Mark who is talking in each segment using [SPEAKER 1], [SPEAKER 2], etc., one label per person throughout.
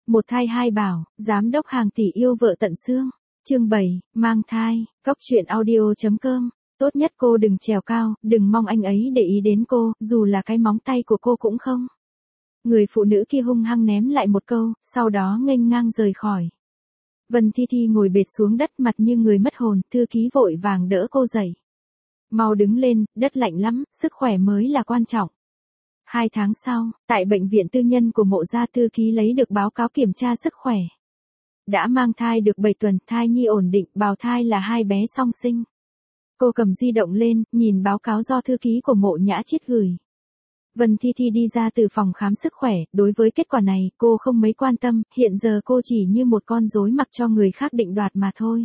[SPEAKER 1] Một thai hai bảo, giám đốc hàng tỷ yêu vợ tận xương. Chương 7, mang thai, Cóc truyện audio.com. Tốt nhất cô đừng trèo cao, đừng mong anh ấy để ý đến cô, dù là cái móng tay của cô cũng không. Người phụ nữ kia hung hăng ném lại một câu, sau đó nghênh ngang rời khỏi. Vân Thi Thi ngồi bệt xuống đất mặt như người mất hồn, thư ký vội vàng đỡ cô dậy. Mau đứng lên, đất lạnh lắm, sức khỏe mới là quan trọng. 2 tháng sau, tại bệnh viện tư nhân của Mộ gia, thư ký lấy được báo cáo kiểm tra sức khỏe. Đã mang thai được 7 tuần, thai nhi ổn định, bào thai là 2 bé song sinh. Cô cầm di động lên, nhìn báo cáo do thư ký của Mộ Nhã Chiết gửi. Vân Thi Thi đi ra từ phòng khám sức khỏe, đối với kết quả này, cô không mấy quan tâm, hiện giờ cô chỉ như một con rối mặc cho người khác định đoạt mà thôi.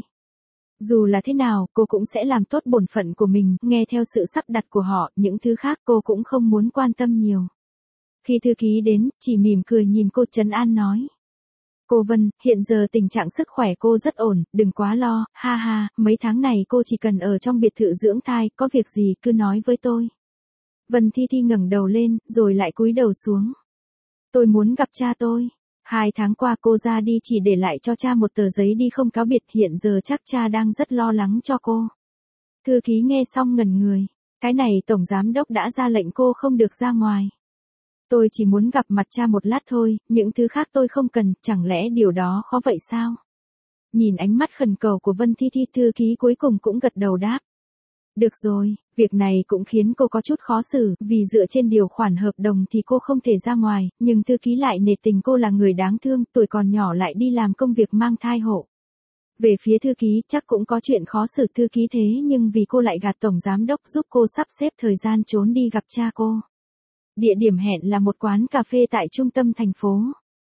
[SPEAKER 1] Dù là thế nào, cô cũng sẽ làm tốt bổn phận của mình, nghe theo sự sắp đặt của họ, những thứ khác cô cũng không muốn quan tâm nhiều. Khi thư ký đến, chỉ mỉm cười nhìn cô trấn an nói. Cô Vân, hiện giờ tình trạng sức khỏe cô rất ổn, đừng quá lo, ha ha, mấy tháng này cô chỉ cần ở trong biệt thự dưỡng thai, có việc gì cứ nói với tôi. Vân Thi Thi ngẩng đầu lên, rồi lại cúi đầu xuống. Tôi muốn gặp cha tôi. 2 tháng qua cô ra đi chỉ để lại cho cha một tờ giấy đi không cáo biệt, hiện giờ chắc cha đang rất lo lắng cho cô. Thư ký nghe xong ngẩn người. Cái này tổng giám đốc đã ra lệnh cô không được ra ngoài. Tôi chỉ muốn gặp mặt cha một lát thôi, những thứ khác tôi không cần, chẳng lẽ điều đó khó vậy sao? Nhìn ánh mắt khẩn cầu của Vân Thi Thi, thư ký cuối cùng cũng gật đầu đáp. Được rồi, việc này cũng khiến cô có chút khó xử, vì dựa trên điều khoản hợp đồng thì cô không thể ra ngoài, nhưng thư ký lại nể tình cô là người đáng thương, tuổi còn nhỏ lại đi làm công việc mang thai hộ. Về phía thư ký chắc cũng có chuyện khó xử thư ký thế, nhưng vì cô lại gạt tổng giám đốc giúp cô sắp xếp thời gian trốn đi gặp cha cô. Địa điểm hẹn là một quán cà phê tại trung tâm thành phố.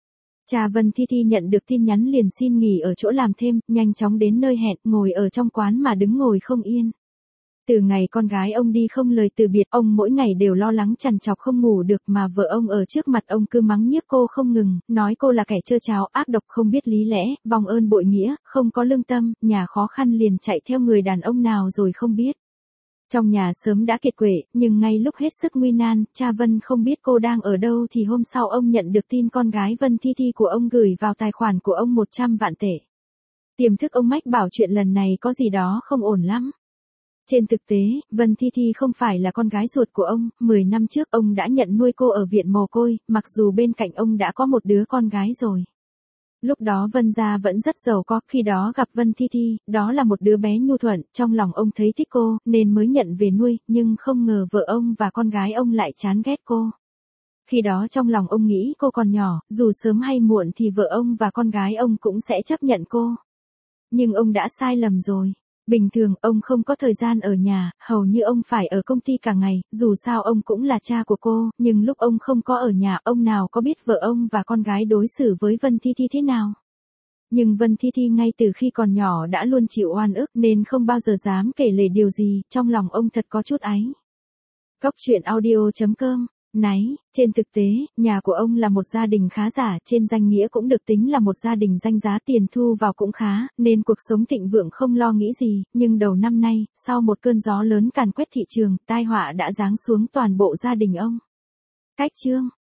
[SPEAKER 1] Cha Vân Thi Thi nhận được tin nhắn liền xin nghỉ ở chỗ làm thêm, nhanh chóng đến nơi hẹn, ngồi ở trong quán mà đứng ngồi không yên. Từ ngày con gái ông đi không lời từ biệt, ông mỗi ngày đều lo lắng trằn trọc không ngủ được, mà vợ ông ở trước mặt ông cứ mắng nhiếc cô không ngừng, nói cô là kẻ trơ tráo, ác độc, không biết lý lẽ, vong ơn bội nghĩa, không có lương tâm, nhà khó khăn liền chạy theo người đàn ông nào rồi không biết. Trong nhà sớm đã kiệt quệ, nhưng ngay lúc hết sức nguy nan, cha Vân không biết cô đang ở đâu thì hôm sau ông nhận được tin con gái Vân Thi Thi của ông gửi vào tài khoản của ông 100 vạn tệ. Tiềm thức ông mách bảo chuyện lần này có gì đó không ổn lắm. Trên thực tế, Vân Thi Thi không phải là con gái ruột của ông, 10 năm trước ông đã nhận nuôi cô ở viện mồ côi, mặc dù bên cạnh ông đã có một đứa con gái rồi. Lúc đó Vân gia vẫn rất giàu có, khi đó gặp Vân Thi Thi, đó là một đứa bé nhu thuận, trong lòng ông thấy thích cô, nên mới nhận về nuôi, nhưng không ngờ vợ ông và con gái ông lại chán ghét cô. Khi đó trong lòng ông nghĩ cô còn nhỏ, dù sớm hay muộn thì vợ ông và con gái ông cũng sẽ chấp nhận cô. Nhưng ông đã sai lầm rồi. Bình thường ông không có thời gian ở nhà, hầu như ông phải ở công ty cả ngày, dù sao ông cũng là cha của cô, nhưng lúc ông không có ở nhà, ông nào có biết vợ ông và con gái đối xử với Vân Thi Thi thế nào. Nhưng Vân Thi Thi ngay từ khi còn nhỏ đã luôn chịu oan ức nên không bao giờ dám kể lể điều gì, trong lòng ông thật có chút áy. Cóc truyện audio.com. Náy, trên thực tế, nhà của ông là một gia đình khá giả, trên danh nghĩa cũng được tính là một gia đình danh giá, tiền thu vào cũng khá, nên cuộc sống thịnh vượng không lo nghĩ gì, nhưng đầu năm nay, sau một cơn gió lớn càn quét thị trường, tai họa đã giáng xuống toàn bộ gia đình ông. Cách chương